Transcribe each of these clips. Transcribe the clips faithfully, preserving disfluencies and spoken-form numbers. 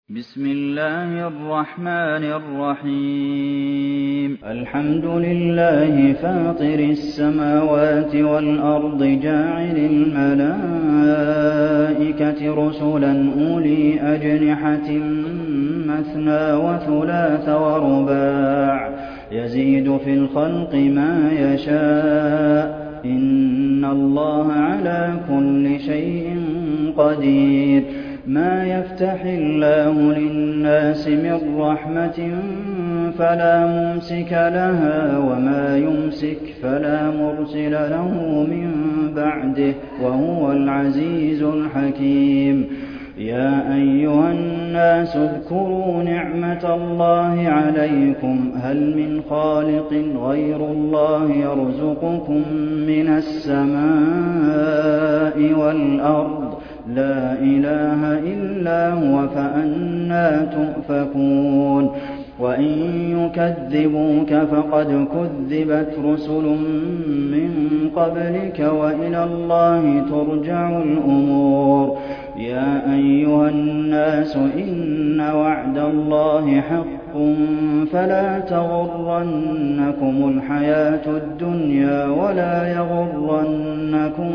بسم الله الرحمن الرحيم الحمد لله فاطر السماوات والأرض جاعل الملائكة رسلا أولي أجنحة مثنى وثلاث ورباع يزيد في الخلق ما يشاء إن الله على كل شيء قدير ما يفتح الله للناس من رحمة فلا ممسك لها وما يمسك فلا مرسل له من بعده وهو العزيز الحكيم يا أيها الناس اذكروا نعمة الله عليكم هل من خالق غير الله يرزقكم من السماء والأرض لا إله إلا هو فأنى تؤفكون وإن يكذبوك فقد كذبت رسل من قبلك وإلى الله ترجع الأمور يا أيها الناس إن وعد الله حق فلا تغرنكم الحياة الدنيا ولا يغرنكم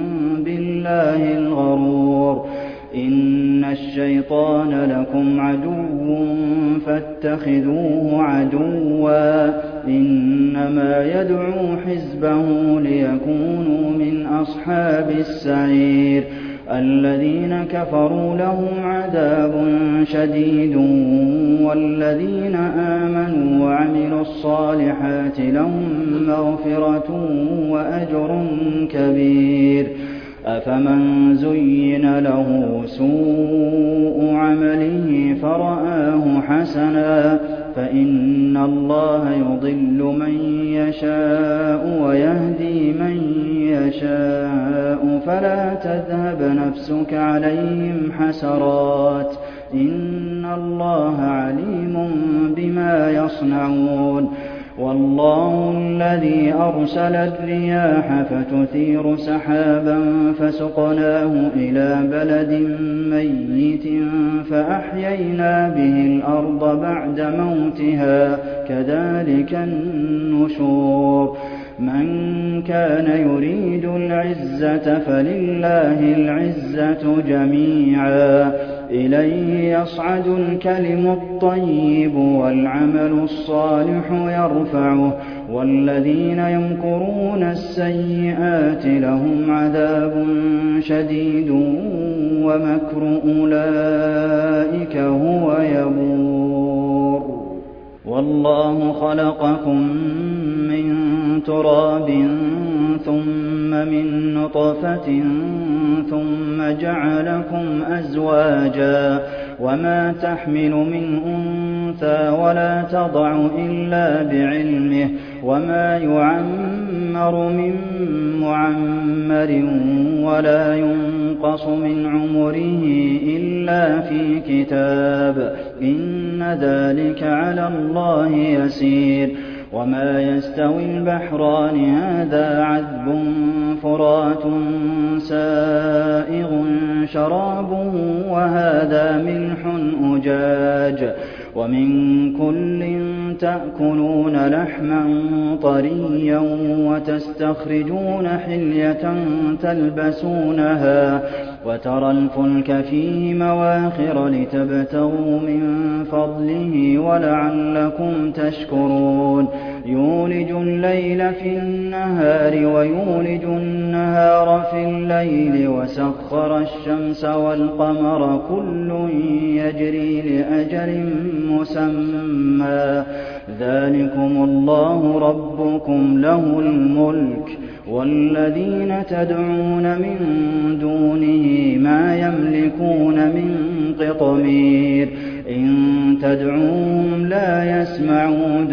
بالله الغرور إن الشيطان لكم عدو فاتخذوه عدوا إنما يدعو حزبه ليكونوا من أصحاب السعير الذين كفروا لهم عذاب شديد والذين آمنوا وعملوا الصالحات لهم مغفرة وأجر كبير أفمن زين له سوء عمله فرآه حسنا فإن الله يضل من يشاء ويهدي من يشاء فلا تذهب نفسك عليهم حسرات إن الله عليم بما يصنعون والله الذي أرسل الرياح فتثير سحابا فسقناه إلى بلد ميت فأحيينا به الأرض بعد موتها كذلك النشور من كان يريد العزة فلله العزة جميعا إليه يصعد الكلم الطيب والعمل الصالح يرفعه والذين يمكرون السيئات لهم عذاب شديد ومكر أولئك هو يبور والله خلقكم من تراب ثم من نطفة ثم جعلكم أزواجا وما تحمل من أنثى ولا تضع إلا بعلمه وما يعمر من معمر ولا ينقص من عمره إلا في كتاب إن ذلك على الله يسير وما يستوي البحران هذا عذب فرات سائغ شرابه وهذا ملح أجاج ومن كل تأكلون لحما طريا وتستخرجون حلية تلبسونها وترى الفلك فيه مواخر لتبتغوا من فضله ولعلكم تشكرون يولج الليل في النهار ويولج النهار في الليل وسخر الشمس والقمر كل يجري لأجل مسمى ذلكم الله ربكم له الملك والذين تدعون من دونه ما يملكون من قطمير إن تدعوهم لا يسمعوا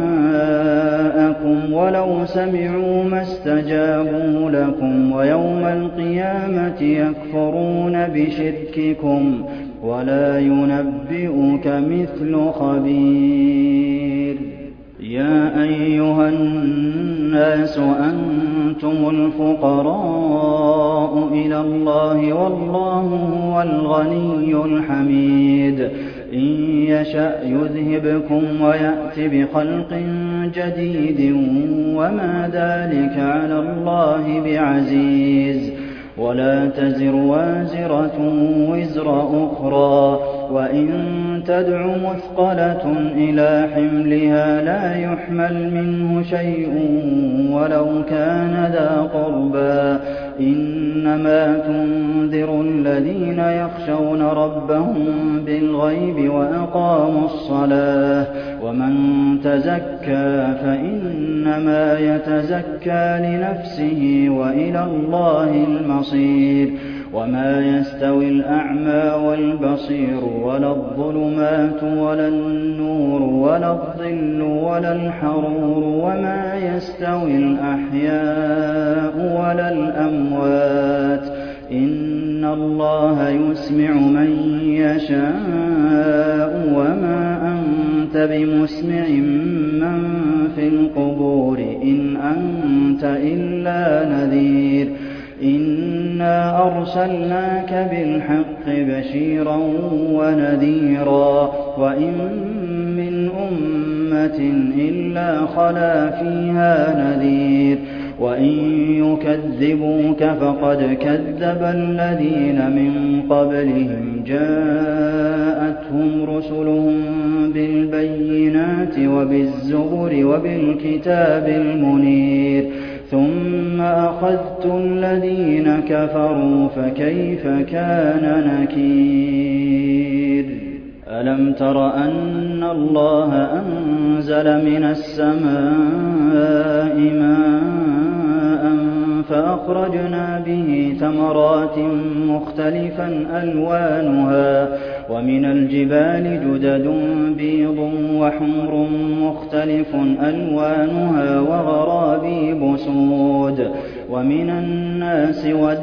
دعاءكم ولو سمعوا ما استجابوا لكم ويوم القيامة يكفرون بشرككم ولا ينبئك مثل خبير يَا أَيُّهَا النَّاسُ أَنتُمُ الْفُقَرَاءُ إِلَى اللَّهِ وَاللَّهُ هُوَ الْغَنِيُّ الْحَمِيدُ إِن يَشَأْ يُذْهِبْكُمْ وَيَأْتِ بِخَلْقٍ جَدِيدٍ وَمَا ذَٰلِكَ عَلَى اللَّهِ بِعَزِيزٍ وَلَا تَزِرُ وَازِرَةٌ وِزْرَ أُخْرَىٰ وَإِن تَدْعُ مُثْقَلَةٌ إِلَىٰ حِمْلِهَا لَا يُحْمَلْ مِنْهُ شَيْءٌ وَلَوْ كَانَ ذَا قُرْبَىٰ إِنَّمَا تُنذِرُ الَّذِينَ يَخْشَوْنَ رَبَّهُم بِالْغَيْبِ وَأَقَامُوا الصَّلَاةَ ۚ وَمَن تَزَكَّىٰ فَإِنَّمَا يَتَزَكَّىٰ لِنَفْسِهِ ۚ وَإِلَى اللَّهِ الْمَصِيرُ وَمَا يَسْتَوِي الْأَعْمَىٰ وَالْبَصِيرُ وَلَا الظُّلُمَاتُ وَلَا النُّورُ وَلَا الظِّلُّ وَلَا الْحَرُورُ وَمَا يَسْتَوِي الْأَحْيَاءُ وَلَا الْأَمْوَاتُ ۚ إِنَّ اللَّهَ يُسْمِعُ مَن يَشَاءُ ۖ وَمَا أَنتَ بِمُسْمِعٍ مَّن فِي الْقُبُورِ إِنْ أَنتَ إِلَّا نَذِيرٌ إِنَّا أَرْسَلْنَاكَ بِالْحَقِّ بَشِيرًا وَنَذِيرًا وَإِن مِّنْ أُمَّةٍ إِلَّا خَلَا فِيهَا نَذِيرٌ وَإِن يُكَذِّبُوكَ فَقَدْ كَذَّبَ الَّذِينَ مِن قَبْلِهِمْ جَاءَتْهُمْ رُسُلُهُم بِالْبَيِّنَاتِ وَبِالزُّبُرِ وَبِالْكِتَابِ الْمُنِيرِ ثُمَّ أَخَذْتُ الَّذِينَ كَفَرُوا فَكَيْفَ كَانَ نَكِيرِ أَلَمْ تَرَ أَنَّ اللَّهَ أَنزَلَ مِنَ السَّمَاءِ مَاءً فَأَخْرَجْنَا بِهِ ثَمَرَاتٍ مُّخْتَلِفًا أَلْوَانُهَا وَمِنَ الْجِبَالِ جُدَدٌ بِيضٌ وَحُمْرٌ مُّخْتَلِفٌ أَلْوَانُهَا وَغَرَابِيبُ سُودٌ وَمِنَ النَّاسِ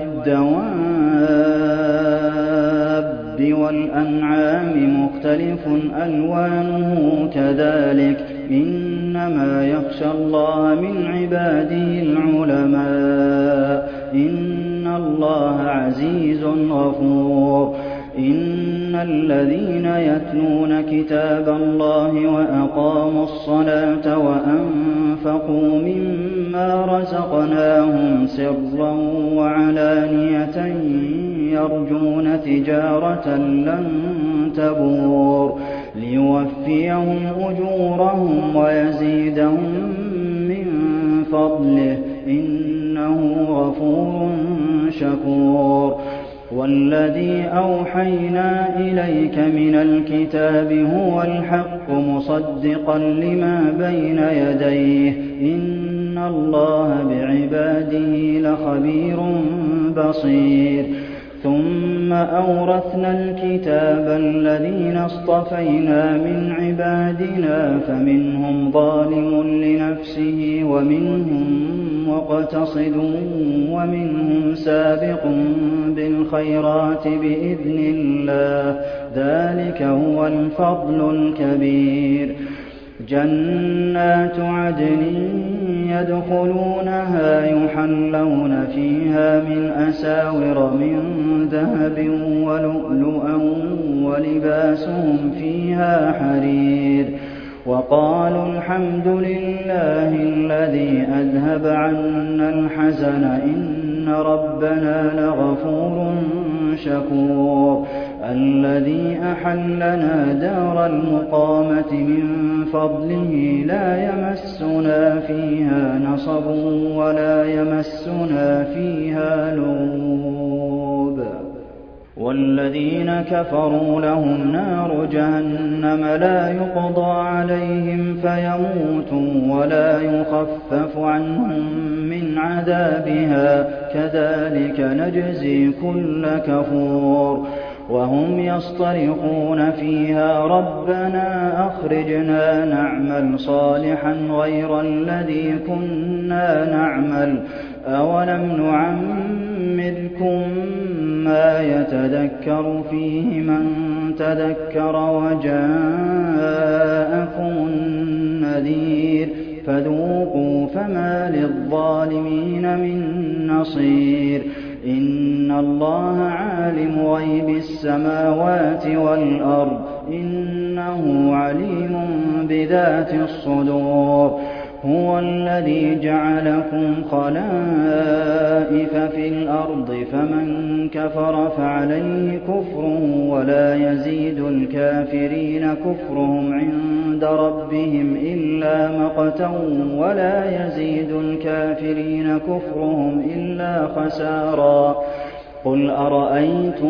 وَالدَّوَابِّ وَالْأَنْعَامِ مُخْتَلِفٌ أَلْوَانُهُ كَذَٰلِكَ ۗ إِنَّمَا يَخْشَى اللَّهَ مِنْ عِبَادِهِ الْعُلَمَاءُ ۗ إِنَّ اللَّهَ عَزِيزٌ غَفُورٌ إِنَّ الَّذِينَ يَتْلُونَ كِتَابَ اللَّهِ وَأَقَامُوا الصَّلَاةَ وَأَنفَقُوا مِمَّا رَزَقْنَاهُمْ سِرًّا وَعَلَانِيَةً يَرْجُونَ تِجَارَةً لَّن تَبُورَ لِيُوَفِّيَهُمْ أُجُورَهُمْ وَيَزِيدَهُم مِّن فَضْلِهِ ۚ إِنَّهُ غَفُورٌ شَكُورٌ وَالَّذِي أَوْحَيْنَا إِلَيْكَ مِنَ الْكِتَابِ هُوَ الْحَقُّ مُصَدِّقًا لِّمَا بَيْنَ يَدَيْهِ ۗ إِنَّ اللَّهَ بِعِبَادِهِ لَخَبِيرٌ بَصِيرٌ ثُمَّ أَوْرَثْنَا الْكِتَابَ الَّذِينَ اصْطَفَيْنَا مِنْ عِبَادِنَا فَمِنْهُمْ ظَالِمٌ لِّنَفْسِهِ وَمِنْهُم مُّقْتَصِدٌ وَمِنْهُمْ سَابِقٌ بِالْخَيْرَاتِ بِإِذْنِ اللَّهِ ۚ ذَٰلِكَ هُوَ الْفَضْلُ الْكَبِيرُ جَنَّاتُ عَدْنٍ يَدْخُلُونَهَا يُحَلَّوْنَ فِيهَا مِنْ أَسَاوِرَ مِن ذَهَبٍ وَلُؤْلُؤًا وَلِبَاسُهُمْ فِيهَا حَرِيرٌ وَقَالُوا الْحَمْدُ لِلَّهِ الَّذِي أَذْهَبَ عَنَّا الْحَزَنَ إِنَّ رَبَّنَا لَغَفُورٌ شَكُورٌ الَّذِي أَحَلَّنَا دَارَ الْمُقَامَةِ مِن فَضْلِهِ لَا يَمَسُّنَا فِيهَا نَصَبٌ وَلَا يَمَسُّنَا فِيهَا لُغُوبٌ وَالَّذِينَ كَفَرُوا لَهُمْ نَارُ جَهَنَّمَ لَا يُقْضَىٰ عَلَيْهِمْ فَيَمُوتُوا وَلَا يُخَفَّفُ عَنْهُم مِّنْ عَذَابِهَا ۚ كَذَٰلِكَ نَجْزِي كُلَّ كَفُورٍ وَهُمْ يَصْطَرِخُونَ فِيهَا رَبَّنَا أَخْرِجْنَا نَعْمَلْ صَالِحًا غَيْرَ الَّذِي كُنَّا نَعْمَلُ ۚ أَوَلَمْ نُعَمِّرْكُم مَّا يَتَذَكَّرُ فِيهِ مَن تَذَكَّرَ وَجَاءَكُمُ النَّذِيرُ نذير فذوقوا فما للظالمين من نصير إن الله عالم غيب السماوات والأرض إنه عليم بذات الصدور هو الذي جعلكم خلائف في الأرض فمن كفر فعليه كفره ولا يزيد الكافرين كفرهم عند ربهم إلا مقتا ولا يزيد الكافرين كفرهم إلا خسارا قل أرأيتم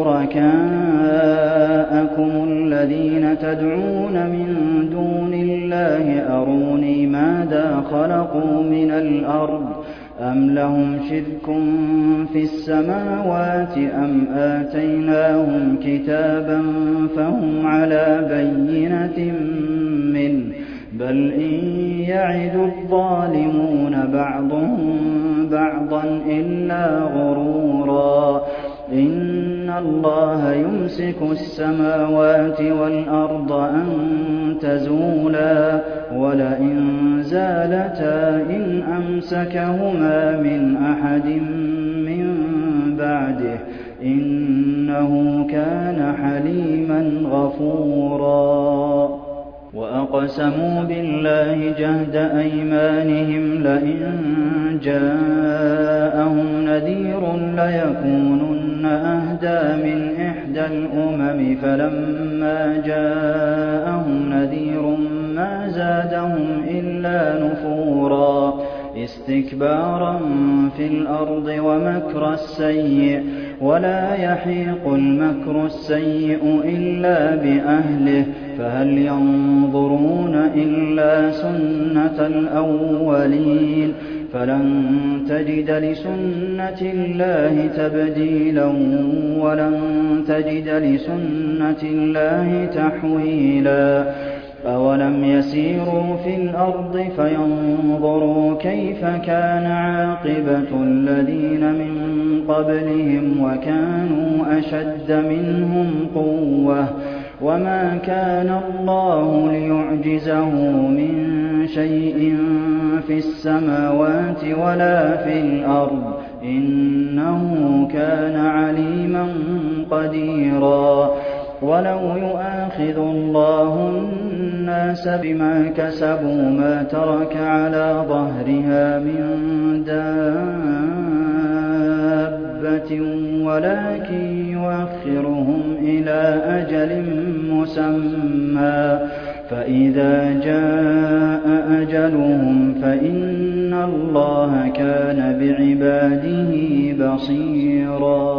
شركاءكم الذين تدعون من دون الله أروني ماذا خلقوا من الأرض أم لهم شرك في السماوات أم آتيناهم كتابا فهم على بينة منه بل إن يعد الظالمون بعضهم بعضا إلا غرورا إن الله يمسك السماوات والأرض أن تزولا ولئن زالتا إن أمسكهما من أحد من بعده إنه كان حليما غفورا وأقسموا بالله جهد أيمانهم لئن جاءهم نذير ليكونن أهدى من إحدى الأمم فلما جاءهم نذير ما زادهم إلا نفورا استكبارا في الأرض ومكر السيء ولا يحيق المكر السيء إلا بأهله فهل ينظرون إلا سنة الأولين فلن تجد لسنة الله تبديلا ولن تجد لسنة الله تحويلا أولم يسيروا في الأرض فينظروا كيف كان عاقبة الذين من قبلهم وكانوا أشد منهم قوة وما كان الله ليعجزه من شيء في السماوات ولا في الأرض إنه كان عليما قديرا ولو يؤاخذ الله الناس بما كسبوا ما ترك على ظهرها من دابة ولكن يؤخرهم إلى أجل مسمى فإذا جاء أجلهم فإن الله كان بعباده بصيرا